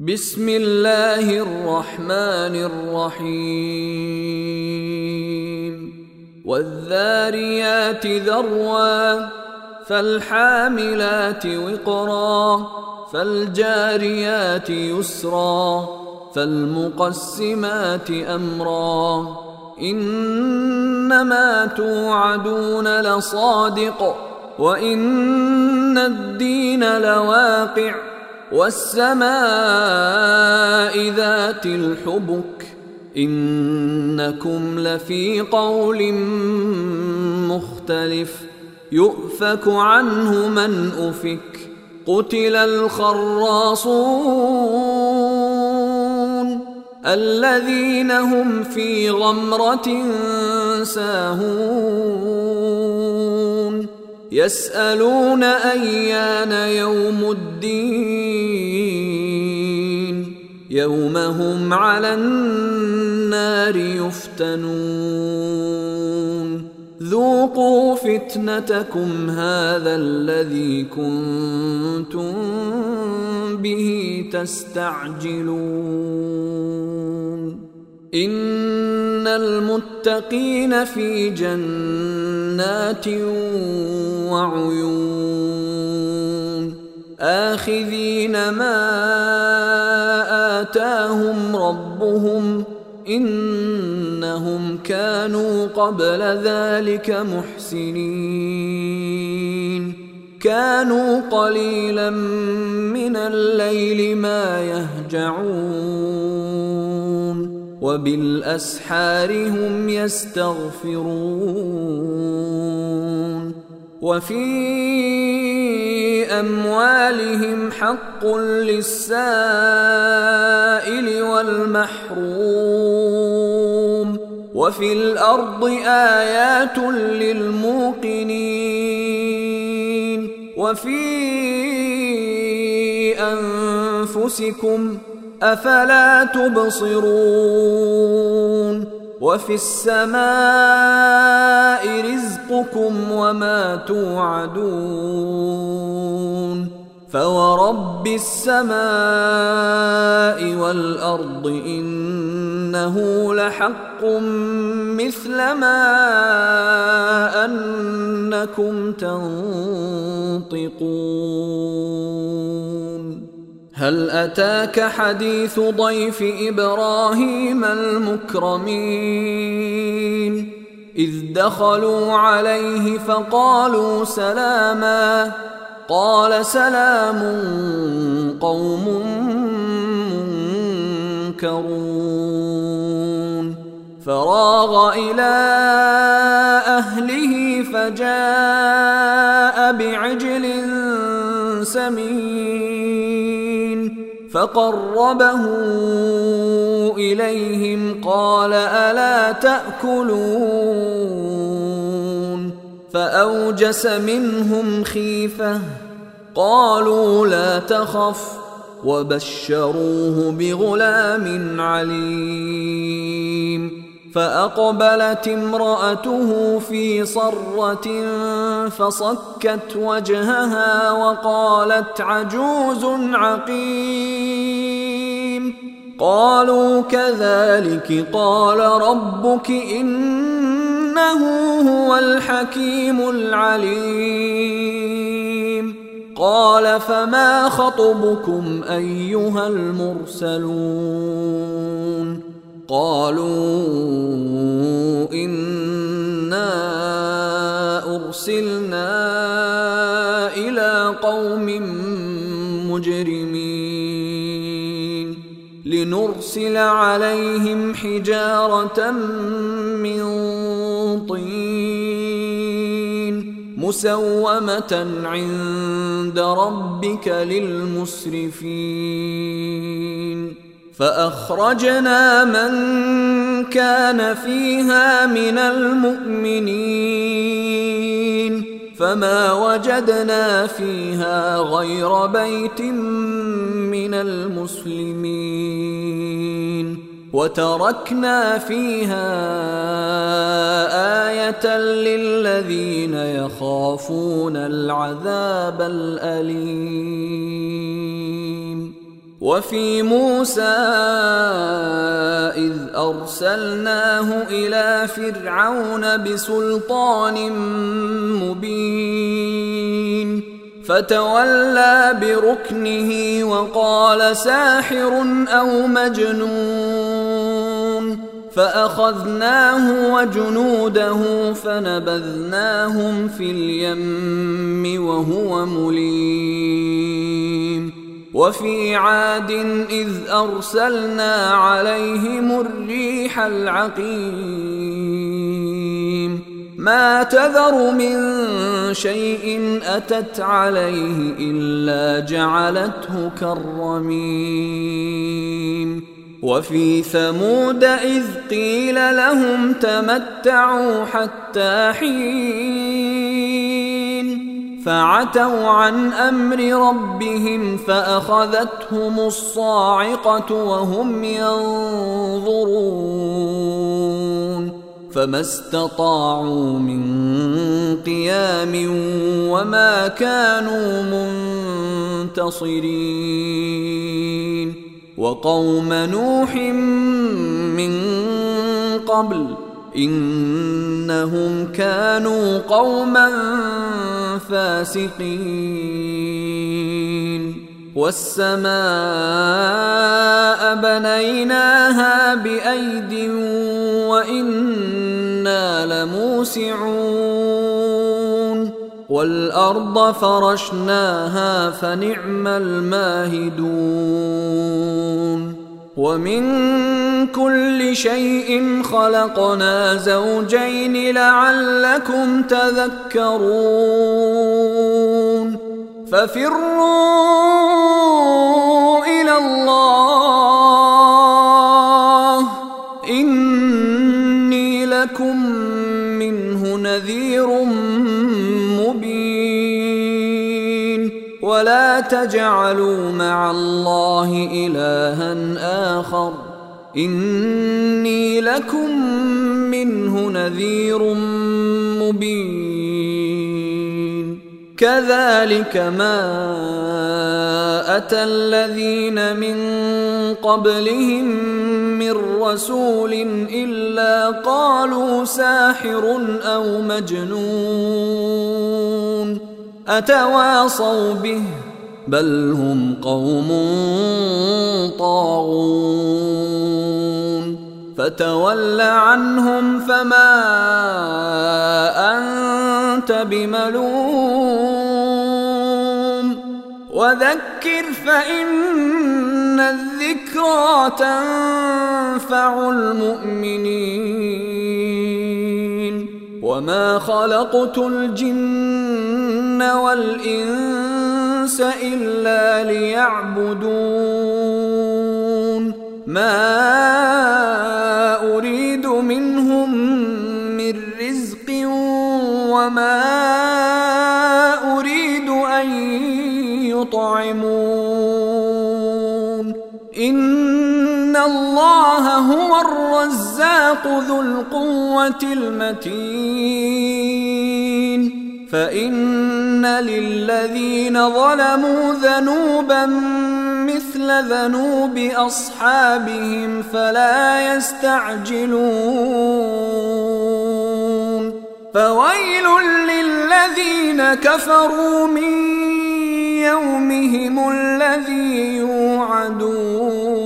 بسم الله الرحمن الرحيم والذاريات ذروا فالحاملات وقرا فالجاريات يسرا فالمقسمات أمرا إنما توعدون لصادق وإن الدين لواقع والسماء ذات الحبك إنكم لفي قول مختلف يؤفك عنه من أفك قتل الخراصون الذين هم في غمرة ساهون يسألون أيان يوم الدين يوم هم على النار يفتنون ذوقوا فتنتكم هذا الذي كنتم به تستعجلون إن المتقين في جنات وعيون آخذين ما آتاهم ربهم إنهم كانوا قبل ذلك محسنين كانوا قليلا من الليل ما يهجعون وبالأسحار هم يستغفرون وفي أموالهم حق للسائل والمحروم وفي الأرض آيات للموقنين وفي أنفسكم أفلا تبصرون وفي السماء رزقكم وما توعدون فورب السماء والأرض إنه لحق مثل ما أنكم تنطقون هل أتاك حديث ضيف إبراهيم المكرمين إذ دخلوا عليه فقالوا سلاما قال سلام قوم منكرون فراغ إلى أهله فجاء بعجل سمين فقربه إليهم قال ألا تأكلون فأوجس منهم خيفة قالوا لا تخف وبشروه بغلام عليم فأقبلت امرأته في صرة فصكت وجهها وقالت عجوز عقيم قالوا كذلك قال ربك إنه هو الحكيم العليم قال فما خطبكم أيها المرسلون قالوا إنا أرسلنا إلى قوم مجرمين لنرسل عليهم حجارة من طين مسومة عند ربك للمسرفين فأخرجنا من كان فيها من المؤمنين فما وجدنا فيها غير بيت من المسلمين وتركنا فيها آية للذين يخافون العذاب الأليم وفي موسى إذ أرسلناه إلى فرعون بسلطان مبين فتولى بركنه وقال ساحر أو مجنون فأخذناه وجنوده فنبذناهم في اليم وهو مليم وفي عاد إذ أرسلنا عليهم الريح العقيم ما تذر من شيء أتت عليه إلا جعلته كالرميم وفي ثمود إذ قيل لهم تمتعوا حتى حين فعتوا عن أمر ربهم فأخذتهم الصاعقة وهم ينظرون فما استطاعوا من قيام وما كانوا منتصرين وقوم نوح من قبل إنهم كانوا قوما فاسقين والسماء بنيناها بأيد وإنا لموسعون والأرض فرشناها فنعم الماهدون ومن كل شيء خلقنا زوجين لعلكم تذكرون ففروا إلى الله إني لكم منه نذير مبين ولا تجعلوا مع الله إلها آخر إني لكم منه نذير مبين كذلك ما أتى الذين من قبلهم من رسول إلا قالوا ساحر أو مجنون أتواصوا به بل هم قوم طاغون فتول عنهم فما أنت بملوم وذكر فإن الذكرى تنفع المؤمنين وما خلقت الجن والإنس إلا ليعبدون ما أريد منهم من رزق وما أريد أن يطعمون إن الله هو الرزاق ذو القوة المتين فإن للذين ظلموا ذنوبا مثل ذنوب أصحابهم فلا يستعجلون فويل للذين كفروا من يومهم الذي يوعدون